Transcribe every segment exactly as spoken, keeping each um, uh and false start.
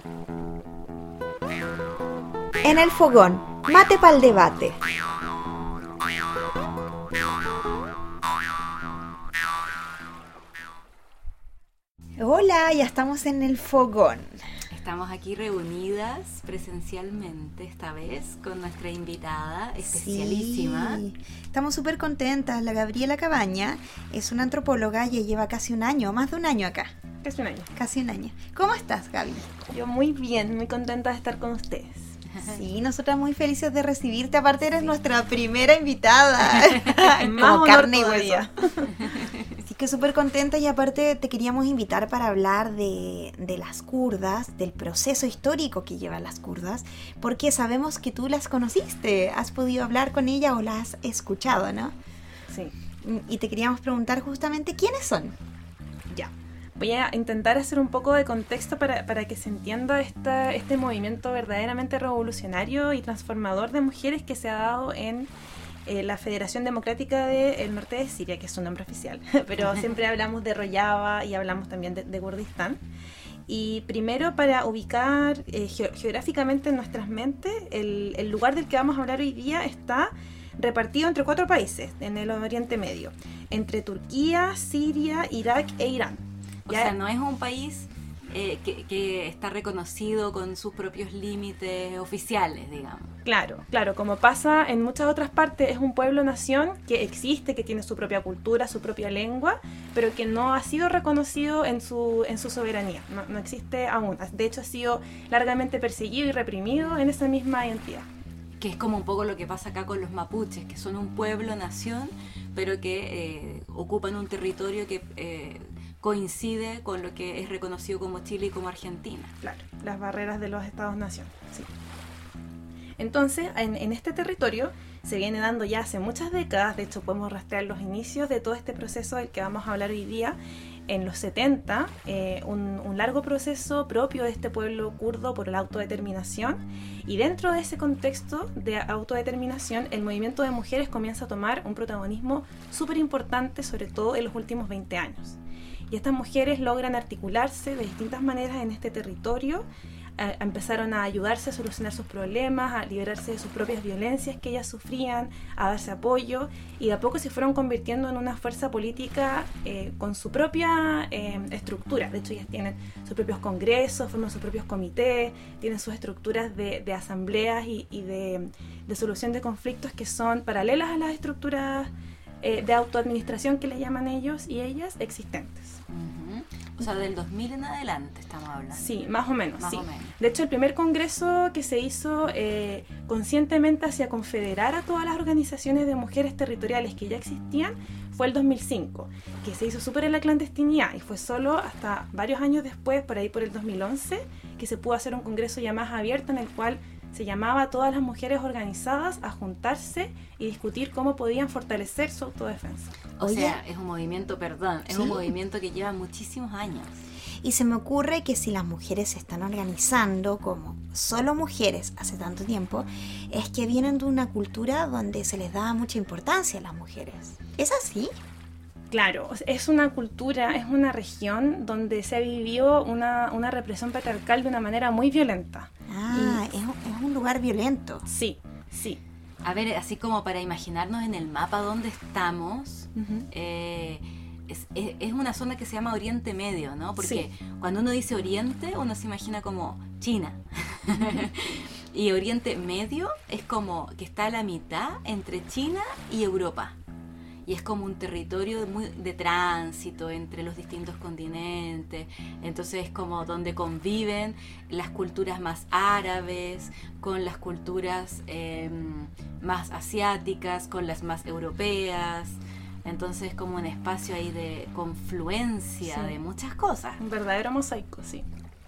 En el fogón, mate pa'l debate. Hola, ya estamos en el fogón. Estamos aquí reunidas presencialmente esta vez con nuestra invitada especialísima. Sí, estamos súper contentas. La Gabriela Cabaña es una antropóloga y lleva casi un año, más de un año acá. Casi un año. Casi un año. ¿Cómo estás, Gaby? Yo muy bien, muy contenta de estar con ustedes. Sí, nosotras muy felices de recibirte. Aparte eres nuestra primera invitada. Más Como carne y todavía. hueso. Así que súper contenta, y aparte te queríamos invitar para hablar de, de las kurdas, del proceso histórico que llevan las kurdas, porque sabemos que tú las conociste, has podido hablar con ellas o las has escuchado, ¿no? Sí. Y te queríamos preguntar justamente quiénes son. Ya. Voy a intentar hacer un poco de contexto para, para que se entienda esta, este movimiento verdaderamente revolucionario y transformador de mujeres que se ha dado en eh, la Federación Democrática del Norte de Siria, que es su nombre oficial, pero siempre hablamos de Rojava y hablamos también de, de Kurdistán. Y primero, para ubicar eh, ge- geográficamente en nuestras mentes, el, el lugar del que vamos a hablar hoy día está repartido entre cuatro países en el Oriente Medio, entre Turquía, Siria, Irak e Irán. O sea, no es un país eh, que, que está reconocido con sus propios límites oficiales, digamos. Claro, claro, como pasa en muchas otras partes, es un pueblo-nación que existe, que tiene su propia cultura, su propia lengua, pero que no ha sido reconocido en su, en su soberanía, no, no existe aún. De hecho, ha sido largamente perseguido y reprimido en esa misma identidad. Que es como un poco lo que pasa acá con los mapuches, que son un pueblo-nación, pero que eh, ocupan un territorio que eh, coincide con lo que es reconocido como Chile y como Argentina. Claro, las barreras de los estados-nación, sí. Entonces, en, en este territorio se viene dando ya hace muchas décadas, de hecho podemos rastrear los inicios de todo este proceso del que vamos a hablar hoy día, en los setenta, eh, un, un largo proceso propio de este pueblo kurdo por la autodeterminación, y dentro de ese contexto de autodeterminación el movimiento de mujeres comienza a tomar un protagonismo súper importante, sobre todo en los últimos veinte años. Y estas mujeres logran articularse de distintas maneras en este territorio, a, a empezaron a ayudarse a solucionar sus problemas, a liberarse de sus propias violencias que ellas sufrían, a darse apoyo, y de a poco se fueron convirtiendo en una fuerza política eh, con su propia eh, estructura. De hecho, ellas tienen sus propios congresos, forman sus propios comités, tienen sus estructuras de, de asambleas y, y de, de solución de conflictos que son paralelas a las estructuras eh, de autoadministración que le llaman ellos y ellas existentes. Uh-huh. O sea, del dos mil en adelante estamos hablando. Sí, más o menos, más sí. O menos. De hecho, el primer congreso que se hizo eh, conscientemente hacia confederar a todas las organizaciones de mujeres territoriales que ya existían fue el dos mil cinco, que se hizo súper en la clandestinidad, y fue solo hasta varios años después, por ahí por el dos mil once, que se pudo hacer un congreso ya más abierto en el cual se llamaba a todas las mujeres organizadas a juntarse y discutir cómo podían fortalecer su autodefensa. O Oye, sea, es un movimiento, perdón, es ¿sí? un movimiento que lleva muchísimos años. Y se me ocurre que si las mujeres se están organizando como solo mujeres hace tanto tiempo, es que vienen de una cultura donde se les da mucha importancia a las mujeres. ¿Es así? Claro, es una cultura, es una región donde se ha vivido una, una represión patriarcal de una manera muy violenta. Ah, Y- es, un- es un lugar violento. Sí, sí. A ver, así como para imaginarnos en el mapa dónde estamos, Ujú. eh, es, es, es una zona que se llama Oriente Medio, ¿no? Porque Sí. cuando uno dice Oriente, uno se imagina como China. Y Oriente Medio es como que está a la mitad entre China y Europa. Y es como un territorio muy de tránsito entre los distintos continentes. Entonces es como donde conviven las culturas más árabes con las culturas eh, más asiáticas, con las más europeas. Entonces es como un espacio ahí de confluencia Sí. de muchas cosas. Un verdadero mosaico, sí.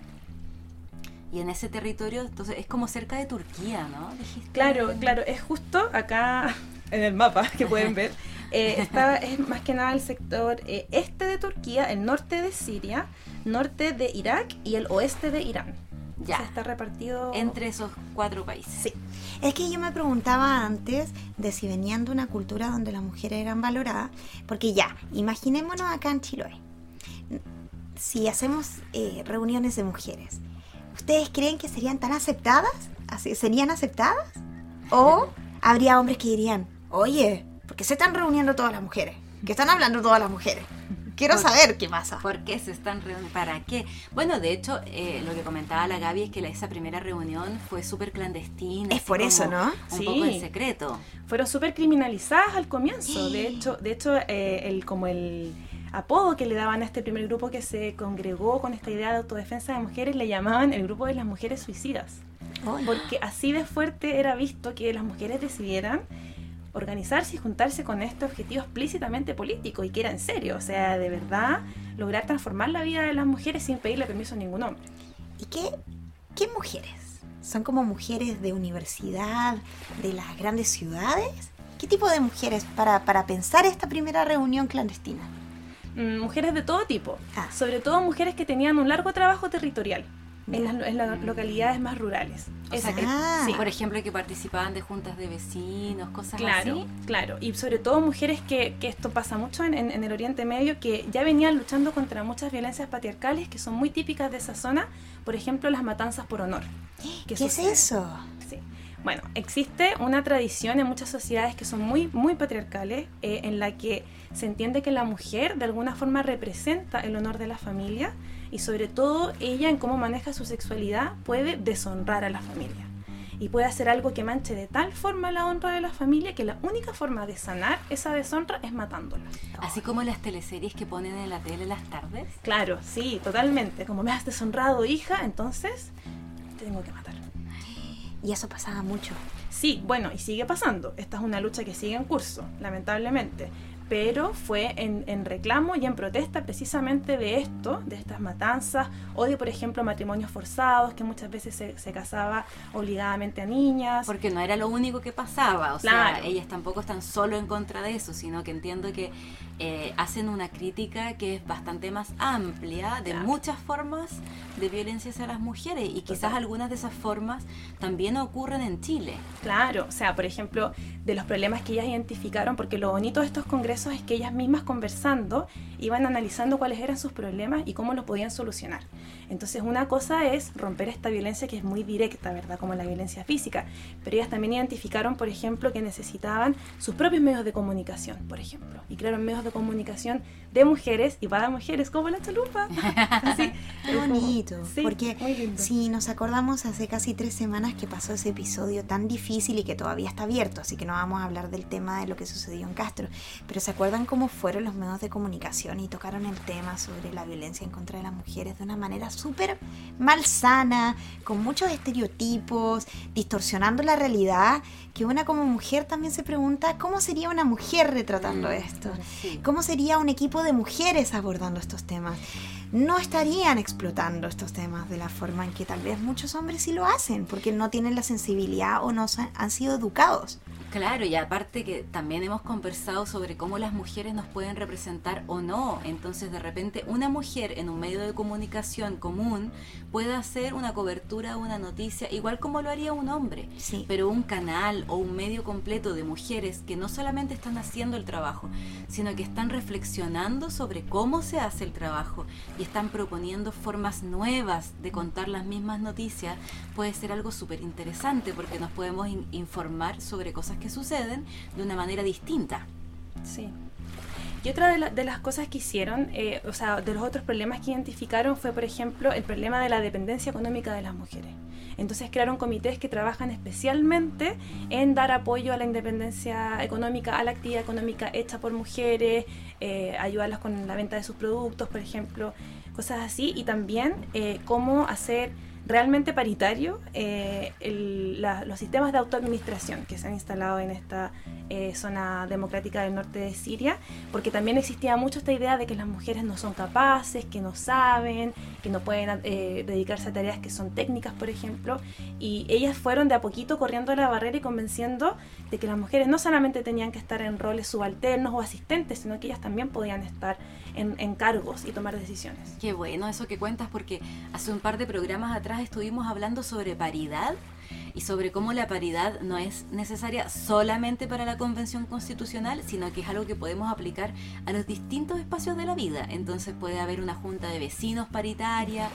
Y en ese territorio, entonces es como cerca de Turquía, ¿no? Dijiste. Claro, claro, es justo acá en el mapa que pueden ver. Eh, está, es más que nada el sector eh, este de Turquía, el norte de Siria, norte de Irak y el oeste de Irán. Ya. O sea, está repartido Entre esos cuatro países. Sí. Es que yo me preguntaba antes de si venían de una cultura donde las mujeres eran valoradas, porque ya, imaginémonos acá en Chiloé, si hacemos eh, reuniones de mujeres, ¿ustedes creen que serían tan aceptadas? ¿Así, ¿Serían aceptadas? ¿O habría hombres que dirían, oye, ¿por qué se están reuniendo todas las mujeres? ¿Qué están hablando todas las mujeres? Quiero ¿Por, saber qué pasa. ¿Por qué se están reuniendo? ¿Para qué? Bueno, de hecho, eh, lo que comentaba la Gaby es que la, esa primera reunión fue súper clandestina. Es por eso, ¿no? Un Sí. poco en secreto. Fueron súper criminalizadas al comienzo. De hecho, de hecho eh, el, como el apodo que le daban a este primer grupo que se congregó con esta idea de autodefensa de mujeres, le llamaban el grupo de las mujeres suicidas. Oh, Porque así de fuerte era visto que las mujeres decidieran organizarse y juntarse con este objetivo explícitamente político y que era en serio, o sea, de verdad lograr transformar la vida de las mujeres sin pedirle permiso a ningún hombre. ¿Y qué, qué mujeres? ¿Son como mujeres de universidad, de las grandes ciudades? ¿Qué tipo de mujeres para, para pensar esta primera reunión clandestina? Mm, mujeres de todo tipo, Ah. sobre todo mujeres que tenían un largo trabajo territorial en las, en las localidades más rurales. O Esa- sea, eh, Ah. sí. Por ejemplo, que participaban de juntas de vecinos, cosas Claro, así. claro. Y sobre todo mujeres que, que esto pasa mucho en, en- en el Oriente Medio, que ya venían luchando contra muchas violencias patriarcales que son muy típicas de esa zona. Por ejemplo, las matanzas por honor. ¿Qué es sucede. eso? Sí. Bueno, existe una tradición en muchas sociedades que son muy, muy patriarcales, eh, en la que se entiende que la mujer de alguna forma representa el honor de la familia y sobre todo ella en cómo maneja su sexualidad puede deshonrar a la familia. Y puede hacer algo que manche de tal forma la honra de la familia que la única forma de sanar esa deshonra es matándola. Así como las teleseries que ponen en la tele las tardes. Claro, sí, totalmente. Como me has deshonrado, hija, entonces te tengo que matar. Y eso pasaba mucho. Sí, bueno, y sigue pasando. Esta es una lucha que sigue en curso, lamentablemente. Pero fue en, en reclamo y en protesta precisamente de esto, de estas matanzas, o de, por ejemplo, matrimonios forzados, que muchas veces se, se casaba obligadamente a niñas. Porque no era lo único que pasaba, o Claro. sea, ellas tampoco están solo en contra de eso, sino que entiendo que eh, hacen una crítica que es bastante más amplia de Claro. muchas formas de violencia hacia las mujeres y quizás Total. algunas de esas formas también ocurren en Chile. Claro, o sea, por ejemplo, de los problemas que ellas identificaron, porque lo bonito de estos congresos es que ellas mismas conversando iban analizando cuáles eran sus problemas y cómo los podían solucionar. Entonces, una cosa es romper esta violencia que es muy directa, ¿verdad? Como la violencia física, pero ellas también identificaron, por ejemplo, que necesitaban sus propios medios de comunicación, por ejemplo, y crearon medios de comunicación de mujeres y para mujeres, como la chalupa. Así, Qué bonito. Sí, porque muy lindo. si nos acordamos hace casi tres semanas que pasó ese episodio tan difícil y que todavía está abierto, así que no vamos a hablar del tema de lo que sucedió en Castro, pero ¿se acuerdan cómo fueron los medios de comunicación y tocaron el tema sobre la violencia en contra de las mujeres de una manera súper malsana, con muchos estereotipos, distorsionando la realidad, que una como mujer también se pregunta cómo sería una mujer retratando esto? Sí. ¿Cómo sería un equipo de mujeres abordando estos temas? No estarían explotando estos temas de la forma en que tal vez muchos hombres sí lo hacen, porque no tienen la sensibilidad o no sa- han sido educados. Claro, y aparte que también hemos conversado sobre cómo las mujeres nos pueden representar o no. Entonces, de repente, una mujer en un medio de comunicación común puede hacer una cobertura de una noticia, igual como lo haría un hombre. Sí. Pero un canal o un medio completo de mujeres que no solamente están haciendo el trabajo, sino que están reflexionando sobre cómo se hace el trabajo y están proponiendo formas nuevas de contar las mismas noticias, puede ser algo súper interesante porque nos podemos in- informar sobre cosas que suceden de una manera distinta. Sí. Y otra de, la- de las cosas que hicieron, eh, o sea, de los otros problemas que identificaron fue, por ejemplo, el problema de la dependencia económica de las mujeres. Entonces crearon comités que trabajan especialmente en dar apoyo a la independencia económica, a la actividad económica hecha por mujeres, eh, ayudarlas con la venta de sus productos, por ejemplo, cosas así, y también eh, cómo hacer realmente paritario eh, el- la- los sistemas de autoadministración que se han instalado en esta eh, zona democrática del norte de Siria, porque también existía mucho esta idea de que las mujeres no son capaces, que no saben, que no pueden eh, dedicarse a tareas que son técnicas, por ejemplo, y ellas fueron de a poquito corriendo la barrera y convenciendo de que las mujeres no solamente tenían que estar en roles subalternos o asistentes, sino que ellas también podían estar en, en cargos y tomar decisiones. Qué bueno eso que cuentas, porque hace un par de programas atrás estuvimos hablando sobre paridad y sobre cómo la paridad no es necesaria solamente para la Convención Constitucional, sino que es algo que podemos aplicar a los distintos espacios de la vida. Entonces puede haber una junta de vecinos paritaria,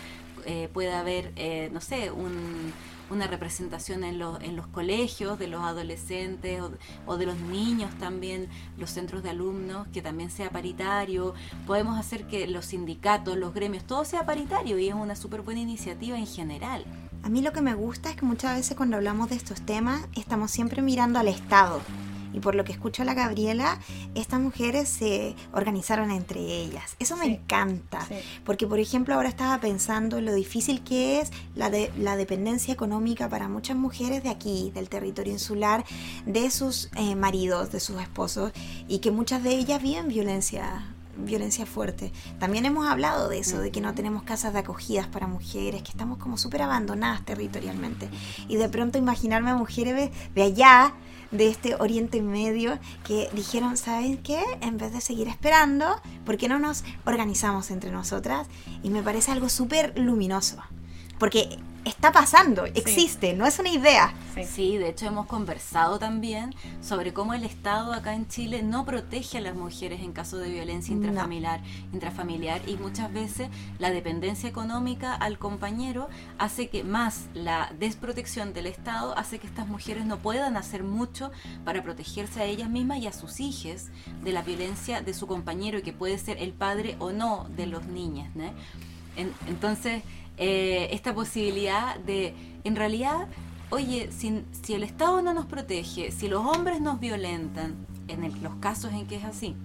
eh, pueda haber, eh, no sé, un, una representación en, los en los colegios de los adolescentes o, o de los niños también, los centros de alumnos, que también sea paritario. Podemos hacer que los sindicatos, los gremios, todo sea paritario, y es una súper buena iniciativa en general. A mí lo que me gusta es que muchas veces cuando hablamos de estos temas estamos siempre mirando al Estado. Y por lo que escucho a la Gabriela, estas mujeres se organizaron entre ellas. Eso me sí, encanta. Sí. Porque, por ejemplo, ahora estaba pensando en lo difícil que es la, de, la dependencia económica para muchas mujeres de aquí, del territorio insular, de sus eh, maridos, de sus esposos, y que muchas de ellas viven violencia violencia fuerte. También hemos hablado de eso, de que no tenemos casas de acogidas para mujeres, que estamos como súper abandonadas territorialmente. Y de pronto imaginarme a mujeres de allá, de este Oriente Medio, que dijeron, ¿saben qué? En vez de seguir esperando, ¿por qué no nos organizamos entre nosotras? Y me parece algo súper luminoso, porque está pasando, existe, sí. No es una idea. Sí. sí, de hecho hemos conversado también sobre cómo el Estado acá en Chile no protege a las mujeres en caso de violencia intrafamiliar, no. intrafamiliar y muchas veces la dependencia económica al compañero hace que, más la desprotección del Estado, hace que estas mujeres no puedan hacer mucho para protegerse a ellas mismas y a sus hijos de la violencia de su compañero, que puede ser el padre o no de los niños, ¿no? En, entonces Eh, esta posibilidad de, en realidad, oye, si, si el Estado no nos protege, si los hombres nos violentan, en el, los casos en que es así,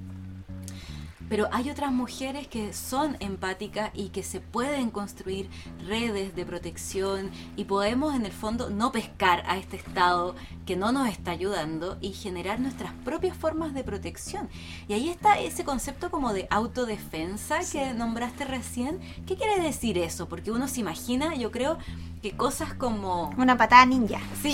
pero hay otras mujeres que son empáticas y que se pueden construir redes de protección, y podemos en el fondo no pescar a este Estado que no nos está ayudando y generar nuestras propias formas de protección. Y ahí está ese concepto como de autodefensa sí. que nombraste recién. ¿Qué quiere decir eso? Porque uno se imagina, yo creo, que cosas como... una patada ninja. Sí.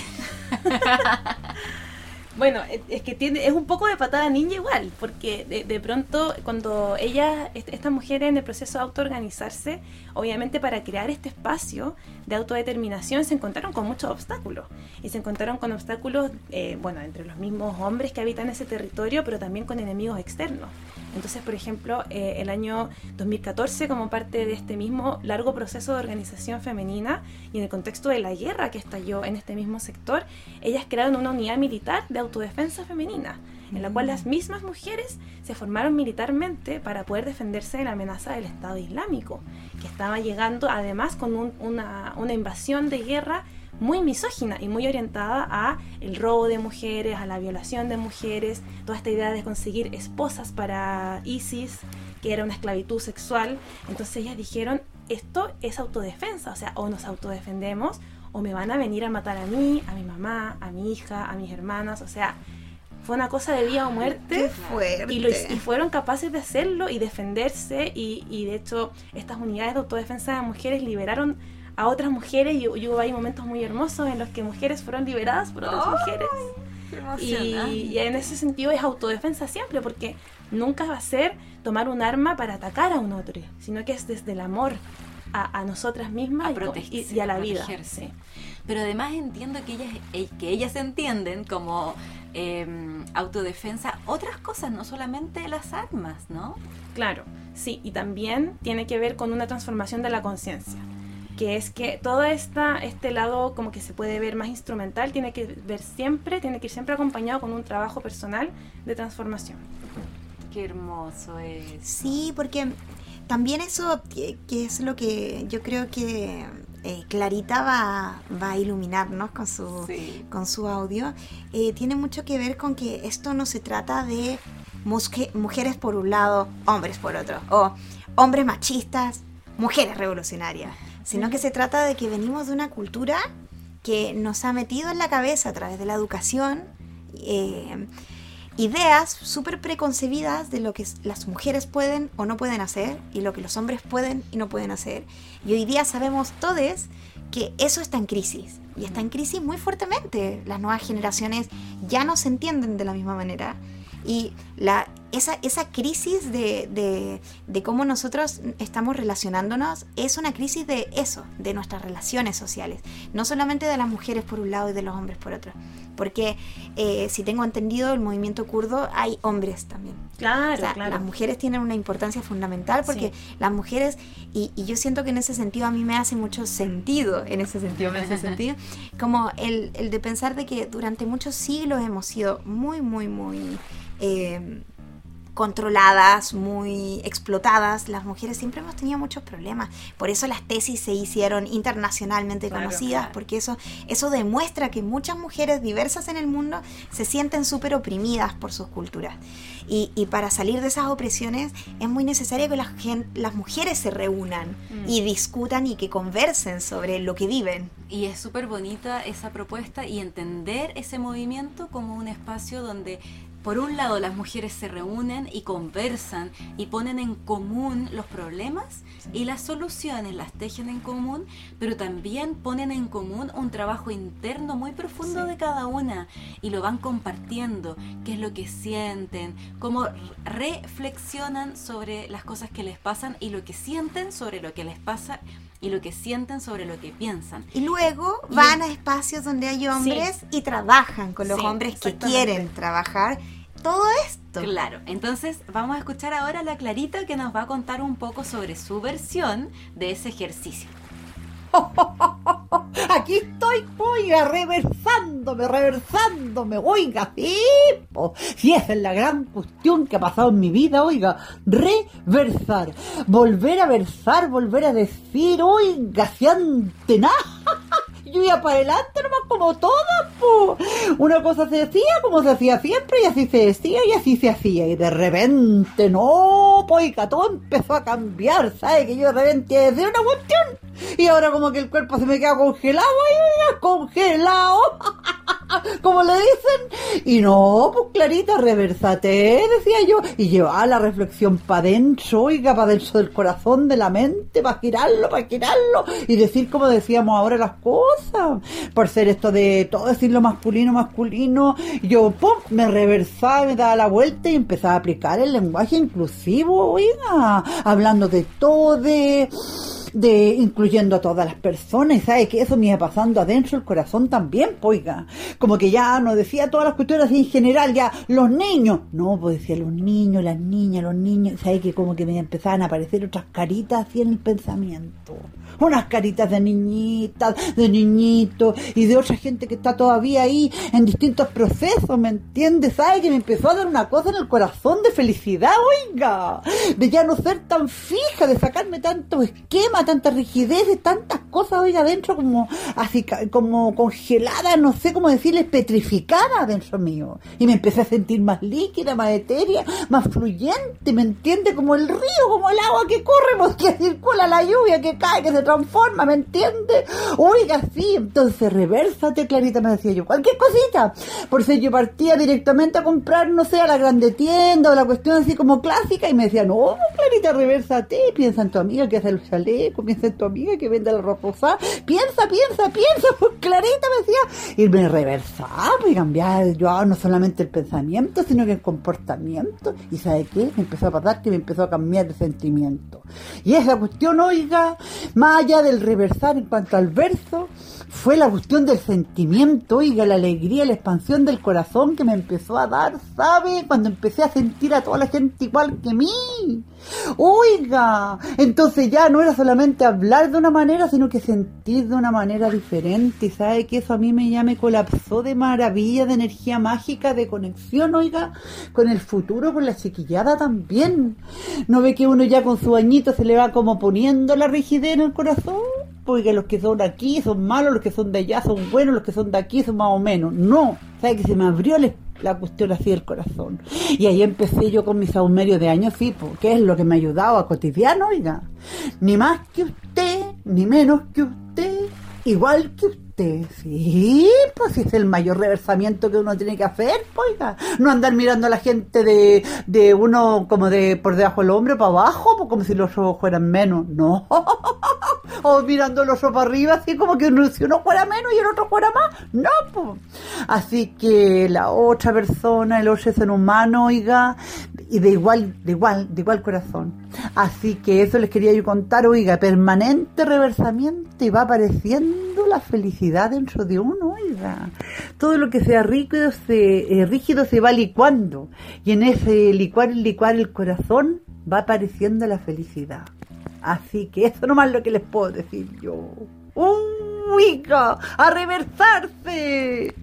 Bueno, es que tiene, es un poco de patada ninja igual, porque de, de pronto cuando ellas, estas mujeres en el proceso de autoorganizarse, obviamente para crear este espacio de autodeterminación se encontraron con muchos obstáculos. Y se encontraron con obstáculos, eh, bueno, entre los mismos hombres que habitan ese territorio, pero también con enemigos externos. Entonces, por ejemplo, eh, el año dos mil catorce, como parte de este mismo largo proceso de organización femenina y en el contexto de la guerra que estalló en este mismo sector, ellas crearon una unidad militar de autodefensa femenina, en la cual las mismas mujeres se formaron militarmente para poder defenderse de la amenaza del Estado Islámico, que estaba llegando además con un, una, una invasión de guerra muy misógina y muy orientada a el robo de mujeres, a la violación de mujeres, toda esta idea de conseguir esposas para ISIS, que era una esclavitud sexual. Entonces ellas dijeron, esto es autodefensa, o sea, o nos autodefendemos o me van a venir a matar a mí, a mi mamá, a mi hija, a mis hermanas. O sea, fue una cosa de vida o muerte. ¡Qué fuerte! Y, lo, y fueron capaces de hacerlo y defenderse, y, y de hecho estas unidades de autodefensa de mujeres liberaron a otras mujeres, y, y hubo ahí momentos muy hermosos en los que mujeres fueron liberadas por otras ¡oh! mujeres. Y, y en ese sentido es autodefensa siempre, porque nunca va a ser tomar un arma para atacar a un otro, sino que es desde el amor a, a nosotras mismas a y, y, y a la vida. Sí. Pero además entiendo que ellas, que ellas entienden como eh, autodefensa otras cosas, no solamente las armas, ¿no? Claro, sí, y también tiene que ver con una transformación de la conciencia, que es que todo esta, este lado como que se puede ver más instrumental, tiene que ver siempre, tiene que ir siempre acompañado con un trabajo personal de transformación. Qué hermoso es. Sí, porque también eso, que, que es lo que yo creo que eh, Clarita va, va a iluminarnos con su, sí. con su audio, eh, tiene mucho que ver con que esto no se trata de musque, mujeres por un lado, hombres por otro, o hombres machistas, mujeres revolucionarias, sino que se trata de que venimos de una cultura que nos ha metido en la cabeza a través de la educación eh, ideas súper preconcebidas de lo que las mujeres pueden o no pueden hacer y lo que los hombres pueden y no pueden hacer. Y hoy día sabemos todos que eso está en crisis, y está en crisis muy fuertemente. Las nuevas generaciones ya no se entienden de la misma manera, y la esa, esa crisis de, de, de cómo nosotros estamos relacionándonos es una crisis de eso, de nuestras relaciones sociales, no solamente de las mujeres por un lado y de los hombres por otro, porque eh, si tengo entendido el movimiento kurdo hay hombres también. Claro, o sea, claro. Las mujeres tienen una importancia fundamental porque Sí. las mujeres, y, y yo siento que en ese sentido a mí me hace mucho sentido, en ese sentido me hace sentido, como el, el de pensar de que durante muchos siglos hemos sido muy, muy, muy eh, controladas, muy explotadas. Las mujeres siempre hemos tenido muchos problemas. Por eso las tesis se hicieron internacionalmente Claro, conocidas, claro. porque eso, eso demuestra que muchas mujeres diversas en el mundo se sienten súper oprimidas por sus culturas. Y, y para salir de esas opresiones es muy necesario que las, gen- las mujeres se reúnan Mm. y discutan y que conversen sobre lo que viven. Y es súper bonita esa propuesta y entender ese movimiento como un espacio donde, por un lado, las mujeres se reúnen y conversan y ponen en común los problemas y las soluciones, las tejen en común, pero también ponen en común un trabajo interno muy profundo Sí. de cada una y lo van compartiendo, qué es lo que sienten, cómo reflexionan sobre las cosas que les pasan y lo que sienten sobre lo que les pasa y lo que sienten sobre lo que piensan. Y luego Y- van a espacios donde hay hombres y trabajan con los Sí, hombres que exactamente. quieren trabajar. Todo esto. Claro, entonces vamos a escuchar ahora a la Clarita que nos va a contar un poco sobre su versión de ese ejercicio. Aquí estoy, oiga, reversándome, reversándome, oiga, sí, po. Si esa es la gran cuestión que ha pasado en mi vida, oiga, reversar, volver a versar, volver a decir, oiga, si antes nada, yo iba para adelante nomás como todas, po. Una cosa se decía como se hacía siempre y así se decía y así se hacía y de repente, no, po, oiga, todo empezó a cambiar, ¿sabe? Que yo de repente iba a decir una cuestión y ahora como que el cuerpo se me queda congelado, oiga, congelado, como le dicen, y no, pues Clarita, reversate, decía yo, y llevaba la reflexión para adentro, oiga, para dentro del corazón, de la mente, para girarlo, para girarlo, y decir como decíamos ahora las cosas, por ser esto de todo decirlo masculino, masculino, yo, pum, me reversaba, me daba la vuelta y empezaba a aplicar el lenguaje inclusivo, oiga, hablando de todo, de... de incluyendo a todas las personas, ¿sabes? Que eso me iba pasando adentro el corazón también, oiga, como que ya no decía todas las cuestiones así en general, ya los niños, no, pues decía los niños, las niñas, los niños, ¿sabes? Que como que me empezaban a aparecer otras caritas así en el pensamiento, unas caritas de niñitas, de niñitos y de otra gente que está todavía ahí en distintos procesos, ¿me entiendes? ¿Sabes? Que me empezó a dar una cosa en el corazón de felicidad, oiga, de ya no ser tan fija, de sacarme tantos esquemas, tantas rigideces, tantas cosas, oiga, adentro como así, como congeladas, no sé cómo decirles, petrificadas dentro mío. Y me empecé a sentir más líquida, más etérea, más fluyente, ¿me entiendes? Como el río, como el agua que corre, porque circula la lluvia, que cae, que se transforma, ¿me entiendes? Oiga, sí, entonces revérssate, Clarita, me decía yo, cualquier cosita. Por si yo partía directamente a comprar, no sé, a la grande tienda o la cuestión así como clásica, y me decía, no, Clarita, revérssate, piensa en tu amiga que hace los chalecos, piensa en tu amiga que vende la ropa usada, piensa, piensa, piensa, pues Clarita me decía, y me reversaba y cambiaba yo no solamente el pensamiento, sino que el comportamiento, y ¿sabe qué? Me empezó a pasar que me empezó a cambiar de sentimiento. Y esa cuestión, oiga, más allá del reversar en cuanto al verso, fue la cuestión del sentimiento, oiga, la alegría, la expansión del corazón que me empezó a dar, ¿sabe? Cuando empecé a sentir a toda la gente igual que mí. Oiga, entonces ya no era solamente hablar de una manera, sino que sentir de una manera diferente. Y sabe que eso a mí me ya me colapsó de maravilla, de energía mágica, de conexión, oiga, con el futuro, con la chiquillada también. ¿No ve que uno ya con su añito se le va como poniendo la rigidez en el corazón? Porque los que son aquí son malos, los que son de allá son buenos, los que son de aquí son más o menos. No, sabe que se me abrió la, la cuestión así del corazón. Y ahí empecé yo con mis saumerios de años, sí, porque es lo que me ha ayudado a cotidiano, oiga. Ni más que usted, ni menos que usted, igual que usted. Sí, pues es el mayor reversamiento que uno tiene que hacer, oiga. No andar mirando a la gente de, de uno como de por debajo del hombro para abajo, pues como si los ojos fueran menos. No. O mirando los ojos para arriba, así como que uno, si uno fuera menos y el otro fuera más. No, pues. Así que la otra persona, el otro ser humano, oiga, y de igual, de igual, de igual corazón. Así que eso les quería yo contar, oiga, permanente reversamiento y va apareciendo la felicidad dentro de uno, oiga. Todo lo que sea rígido se, eh, rígido se va licuando y en ese licuar, licuar el corazón va apareciendo la felicidad. Así que eso nomás es lo que les puedo decir yo. ¡Oiga! ¡A reversarse!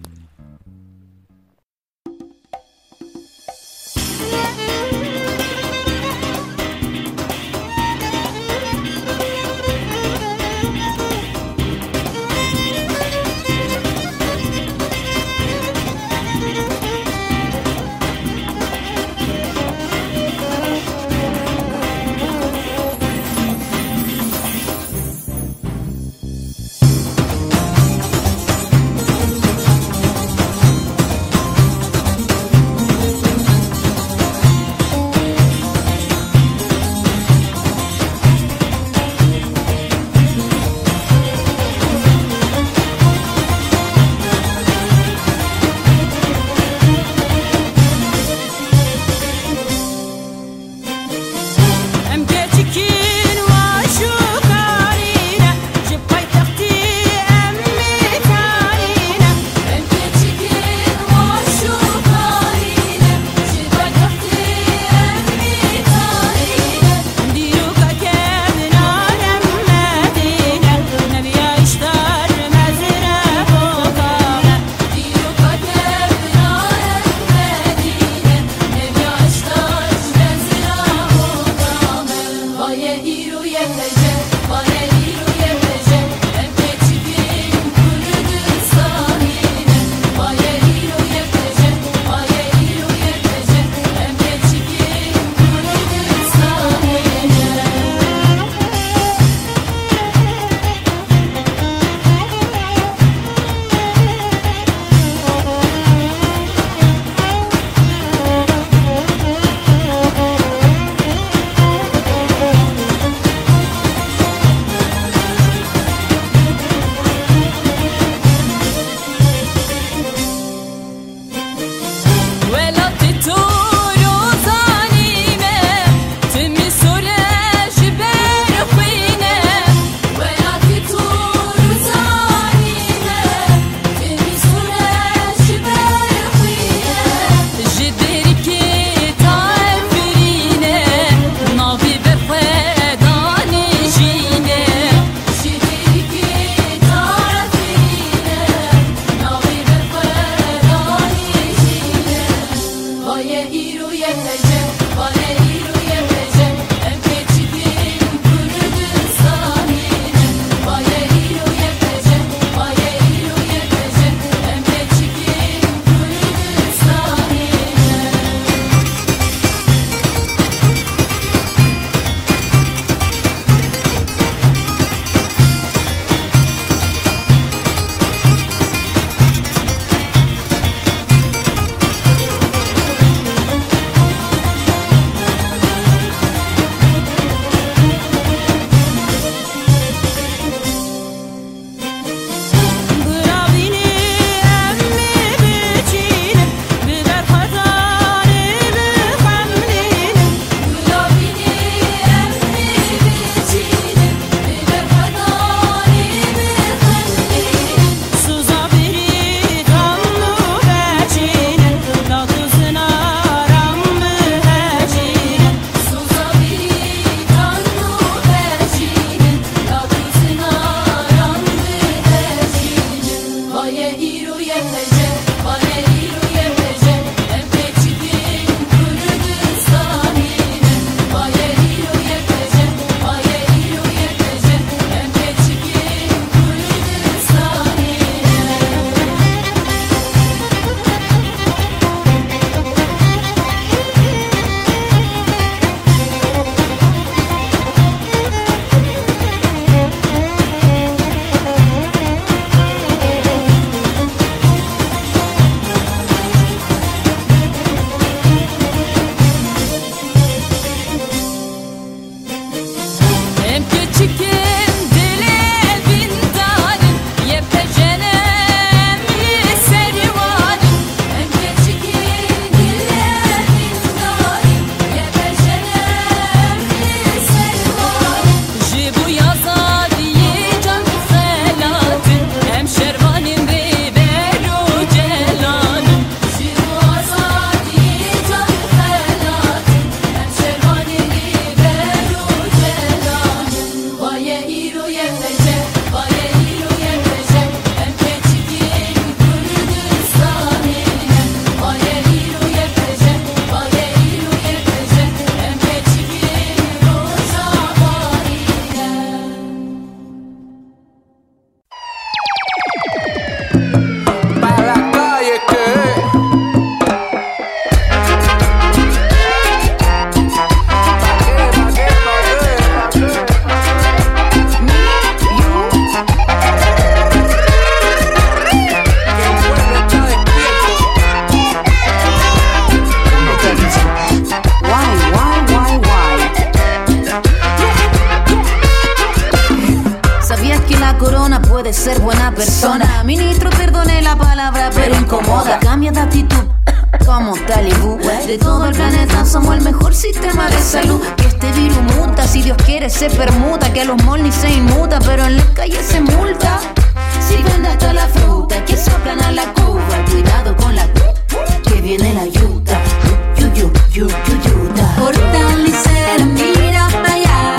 la corona, puede ser buena persona. Ministro, perdone la palabra, pero incomoda. Cambia de actitud como Talibú. De todo el planeta somos el mejor sistema de salud. Que este virus muta, si Dios quiere se permuta. Que a los malls ni se inmuta, pero en las calles se multa. Si vende hasta la fruta, que soplan a la cuba. Cuidado con la que viene la yuta. Yu, yu, yu, yu, yuta. Fortalecer, mira para allá.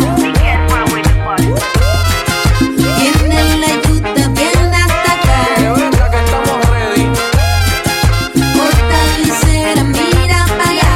Viene la yuta, viene hasta acá. Que estamos ready. Fortalecer, mira para allá.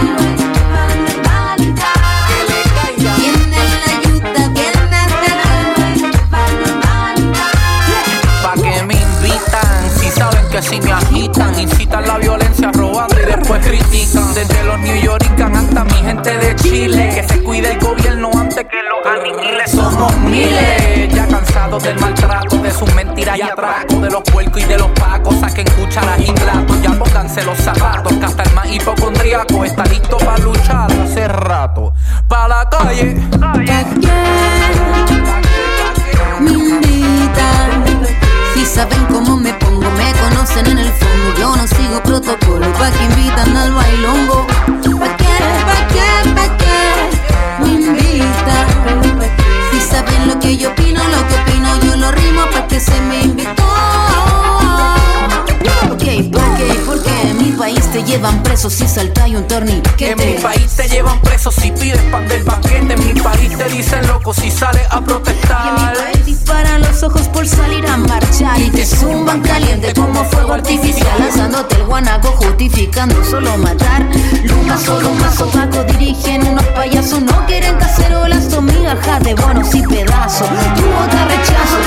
Viene la yuta, viene hasta acá. Pa' que me invitan, si saben que si me agitan, incitan la violencia robando y después critican. Desde los New Yorkers hasta mi gente de Chile, que se cuide el gobierno antes que los aniquiles. Somos miles, ya cansados del maltrato, de sus mentiras y atracos, de los puercos y de los pacos. Saquen cucharas ingratos, ya pónganse los zapatos, que hasta el más hipocondríaco está listo para luchar hace rato. Pa' la calle, ¿Pa' qué me invitan? Si saben cómo me pongo, me conocen en el fondo. Yo no sigo protocolo, pa' que invitan al bailongo. ¿Pa' qué, pa' qué, pa' qué me invitan? Si saben lo que yo opino, lo que opino yo lo rimo, pa' que se me invitó. Ok, ¿por qué? Porque en mi país te llevan preso si salta y un torniquete. en mi país te llevan preso si pides pan del banquete. En mi país te dicen loco si sales a Y en mi protestar. país disparan los ojos por salir a marchar y te zumban caliente como fuego artificial, lanzándote el guanaco justificando solo matar. Luma solo un mazo opaco dirigen unos payasos, no quieren cacerolas o migajas de bonos y pedazos. Tu vota rechazo,